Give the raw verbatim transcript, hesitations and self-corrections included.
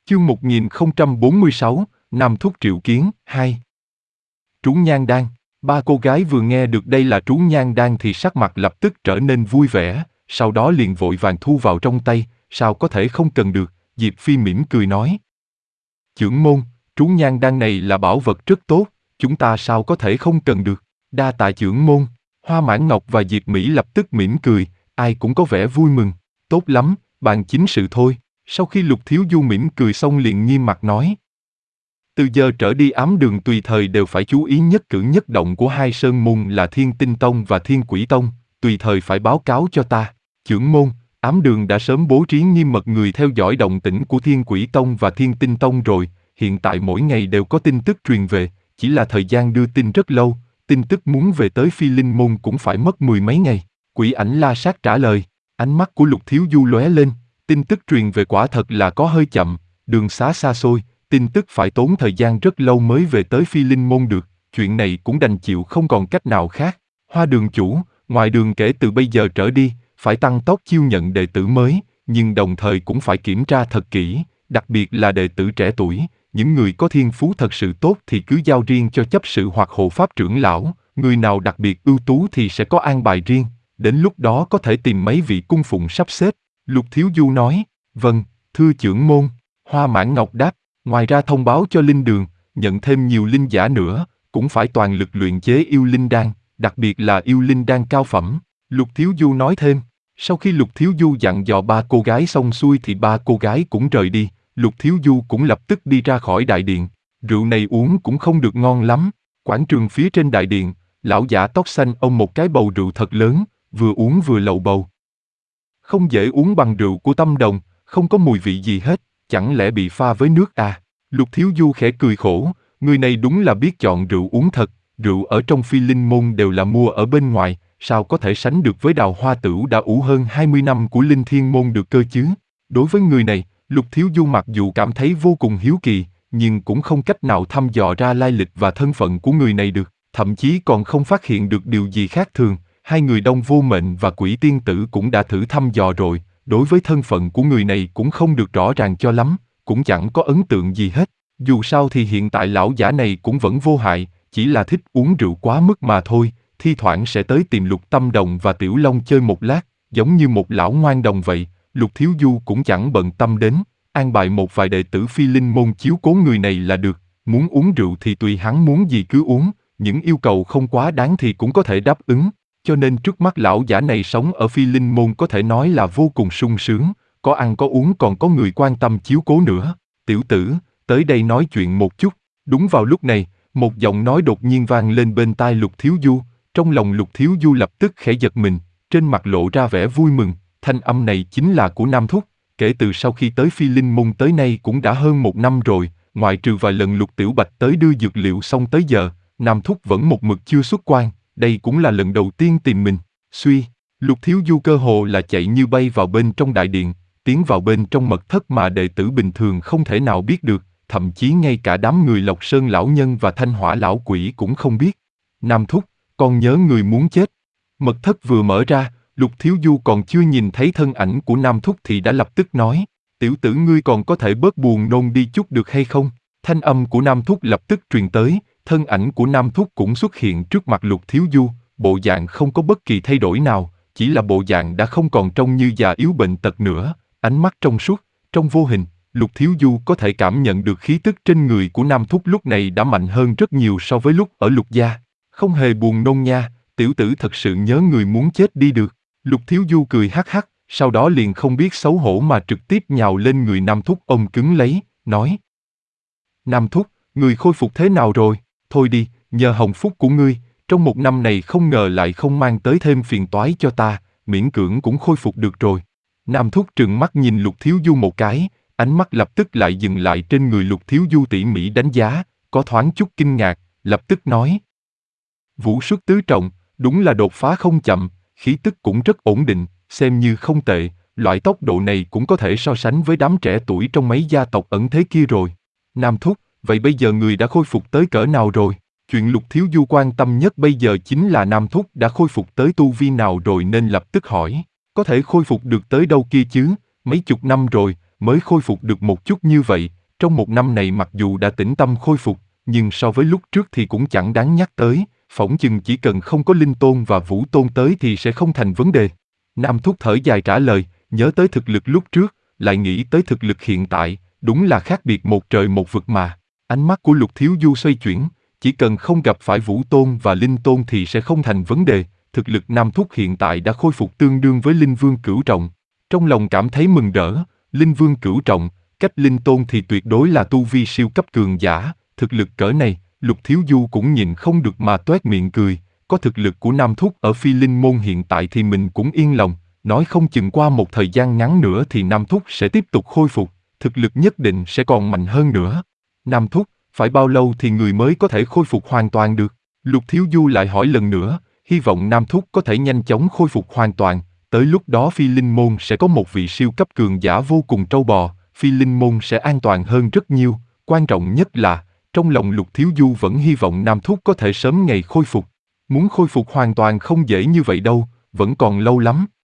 Chương một nghìn không trăm bốn mươi sáu, Nam Thúc triệu kiến, hai. Trú Nhan Đan. Ba cô gái vừa nghe được đây là Trú Nhan Đan thì sắc mặt lập tức trở nên vui vẻ, sau đó liền vội vàng thu vào trong tay, sao có thể không cần được, Diệp Phi mỉm cười nói. Chưởng môn, Trú Nhan Đan này là bảo vật rất tốt, chúng ta sao có thể không cần được, đa tạ chưởng môn. Hoa Mãn Ngọc và Diệp Mỹ lập tức mỉm cười, ai cũng có vẻ vui mừng, tốt lắm, bàn chính sự thôi. Sau khi Lục Thiếu Du mỉm cười xong liền nghiêm mặt nói. Từ giờ trở đi ám đường tùy thời đều phải chú ý nhất cử nhất động của hai sơn môn là Thiên Tinh Tông và Thiên Quỷ Tông, tùy thời phải báo cáo cho ta. Chưởng môn, ám đường đã sớm bố trí nghiêm mật người theo dõi động tĩnh của Thiên Quỷ Tông và Thiên Tinh Tông rồi, hiện tại mỗi ngày đều có tin tức truyền về, chỉ là thời gian đưa tin rất lâu, tin tức muốn về tới Phi Linh Môn cũng phải mất mười mấy ngày. Quỷ Ảnh La Sát trả lời, ánh mắt của Lục Thiếu Du lóe lên. Tin tức truyền về quả thật là có hơi chậm, đường xá xa xôi, tin tức phải tốn thời gian rất lâu mới về tới Phi Linh Môn được, chuyện này cũng đành chịu không còn cách nào khác. Hoa đường chủ, ngoài đường kể từ bây giờ trở đi, phải tăng tốc chiêu nhận đệ tử mới, nhưng đồng thời cũng phải kiểm tra thật kỹ, đặc biệt là đệ tử trẻ tuổi, những người có thiên phú thật sự tốt thì cứ giao riêng cho chấp sự hoặc hộ pháp trưởng lão, người nào đặc biệt ưu tú thì sẽ có an bài riêng, đến lúc đó có thể tìm mấy vị cung phụng sắp xếp. Lục Thiếu Du nói, vâng, thưa chưởng môn. Hoa Mãn Ngọc đáp, ngoài ra thông báo cho linh đường, nhận thêm nhiều linh giả nữa, cũng phải toàn lực luyện chế yêu linh đan, đặc biệt là yêu linh đan cao phẩm. Lục Thiếu Du nói thêm, sau khi Lục Thiếu Du dặn dò ba cô gái xong xuôi thì ba cô gái cũng rời đi, Lục Thiếu Du cũng lập tức đi ra khỏi đại điện, rượu này uống cũng không được ngon lắm. Quảng trường phía trên đại điện, lão giả tóc xanh ông một cái bầu rượu thật lớn, vừa uống vừa lầu bầu. Không dễ uống bằng rượu của Tâm Đồng, không có mùi vị gì hết, chẳng lẽ bị pha với nước à? Lục Thiếu Du khẽ cười khổ, người này đúng là biết chọn rượu uống thật, rượu ở trong Phi Linh Môn đều là mua ở bên ngoài, sao có thể sánh được với Đào Hoa Tửu đã ủ hơn hai mươi năm của Linh Thiên Môn được cơ chứ? Đối với người này, Lục Thiếu Du mặc dù cảm thấy vô cùng hiếu kỳ, nhưng cũng không cách nào thăm dò ra lai lịch và thân phận của người này được, thậm chí còn không phát hiện được điều gì khác thường. Hai người Đông Vô Mệnh và Quỷ Tiên Tử cũng đã thử thăm dò rồi, đối với thân phận của người này cũng không được rõ ràng cho lắm, cũng chẳng có ấn tượng gì hết. Dù sao thì hiện tại lão giả này cũng vẫn vô hại, chỉ là thích uống rượu quá mức mà thôi, thi thoảng sẽ tới tìm Lục Tâm Đồng và Tiểu Long chơi một lát, giống như một lão ngoan đồng vậy. Lục Thiếu Du cũng chẳng bận tâm đến, an bài một vài đệ tử Phi Linh Môn chiếu cố người này là được, muốn uống rượu thì tùy hắn muốn gì cứ uống, những yêu cầu không quá đáng thì cũng có thể đáp ứng. Cho nên trước mắt lão giả này sống ở Phi Linh Môn có thể nói là vô cùng sung sướng, có ăn có uống còn có người quan tâm chiếu cố nữa. Tiểu tử, tới đây nói chuyện một chút. Đúng vào lúc này, một giọng nói đột nhiên vang lên bên tai Lục Thiếu Du, trong lòng Lục Thiếu Du lập tức khẽ giật mình, trên mặt lộ ra vẻ vui mừng, thanh âm này chính là của Nam Thúc, kể từ sau khi tới Phi Linh Môn tới nay cũng đã hơn một năm rồi, ngoại trừ vài lần Lục Tiểu Bạch tới đưa dược liệu xong tới giờ, Nam Thúc vẫn một mực chưa xuất quan. Đây cũng là lần đầu tiên tìm mình. Suy, Lục Thiếu Du cơ hồ là chạy như bay vào bên trong đại điện, tiến vào bên trong mật thất mà đệ tử bình thường không thể nào biết được, thậm chí ngay cả đám người Lộc Sơn lão nhân và Thanh Hỏa lão quỷ cũng không biết. Nam Thúc, con nhớ người muốn chết. Mật thất vừa mở ra, Lục Thiếu Du còn chưa nhìn thấy thân ảnh của Nam Thúc thì đã lập tức nói, tiểu tử ngươi còn có thể bớt buồn nôn đi chút được hay không? Thanh âm của Nam Thúc lập tức truyền tới. Thân ảnh của Nam Thúc cũng xuất hiện trước mặt Lục Thiếu Du, bộ dạng không có bất kỳ thay đổi nào, chỉ là bộ dạng đã không còn trông như già yếu bệnh tật nữa, ánh mắt trong suốt, trong vô hình, Lục Thiếu Du có thể cảm nhận được khí tức trên người của Nam Thúc lúc này đã mạnh hơn rất nhiều so với lúc ở Lục gia. Không hề buồn nôn nha, tiểu tử thật sự nhớ người muốn chết đi được. Lục Thiếu Du cười hắc hắc, sau đó liền không biết xấu hổ mà trực tiếp nhào lên người Nam Thúc ôm cứng lấy, nói: Nam Thúc, người khôi phục thế nào rồi? Thôi đi, nhờ hồng phúc của ngươi, trong một năm này không ngờ lại không mang tới thêm phiền toái cho ta, miễn cưỡng cũng khôi phục được rồi. Nam Thúc trừng mắt nhìn Lục Thiếu Du một cái, ánh mắt lập tức lại dừng lại trên người Lục Thiếu Du tỉ mỉ đánh giá, có thoáng chút kinh ngạc, lập tức nói: Vũ xuất tứ trọng, đúng là đột phá không chậm, khí tức cũng rất ổn định, xem như không tệ, loại tốc độ này cũng có thể so sánh với đám trẻ tuổi trong mấy gia tộc ẩn thế kia rồi. Nam Thúc, vậy bây giờ người đã khôi phục tới cỡ nào rồi? Chuyện Lục Thiếu Du quan tâm nhất bây giờ chính là Nam Thúc đã khôi phục tới tu vi nào rồi nên lập tức hỏi. Có thể khôi phục được tới đâu kia chứ, mấy chục năm rồi, mới khôi phục được một chút như vậy, trong một năm này mặc dù đã tĩnh tâm khôi phục, nhưng so với lúc trước thì cũng chẳng đáng nhắc tới, phỏng chừng chỉ cần không có Linh Tôn và Vũ Tôn tới thì sẽ không thành vấn đề. Nam Thúc thở dài trả lời, nhớ tới thực lực lúc trước, lại nghĩ tới thực lực hiện tại, đúng là khác biệt một trời một vực mà. Ánh mắt của Lục Thiếu Du xoay chuyển, chỉ cần không gặp phải Vũ Tôn và Linh Tôn thì sẽ không thành vấn đề, thực lực Nam Thúc hiện tại đã khôi phục tương đương với Linh Vương Cửu Trọng. Trong lòng cảm thấy mừng rỡ, Linh Vương Cửu Trọng, cách Linh Tôn thì tuyệt đối là tu vi siêu cấp cường giả, thực lực cỡ này, Lục Thiếu Du cũng nhìn không được mà toét miệng cười, có thực lực của Nam Thúc ở Phi Linh Môn hiện tại thì mình cũng yên lòng, nói không chừng qua một thời gian ngắn nữa thì Nam Thúc sẽ tiếp tục khôi phục, thực lực nhất định sẽ còn mạnh hơn nữa. Nam Thúc, phải bao lâu thì người mới có thể khôi phục hoàn toàn được? Lục Thiếu Du lại hỏi lần nữa, hy vọng Nam Thúc có thể nhanh chóng khôi phục hoàn toàn, tới lúc đó Phi Linh Môn sẽ có một vị siêu cấp cường giả vô cùng trâu bò, Phi Linh Môn sẽ an toàn hơn rất nhiều, quan trọng nhất là, trong lòng Lục Thiếu Du vẫn hy vọng Nam Thúc có thể sớm ngày khôi phục. Muốn khôi phục hoàn toàn không dễ như vậy đâu, vẫn còn lâu lắm.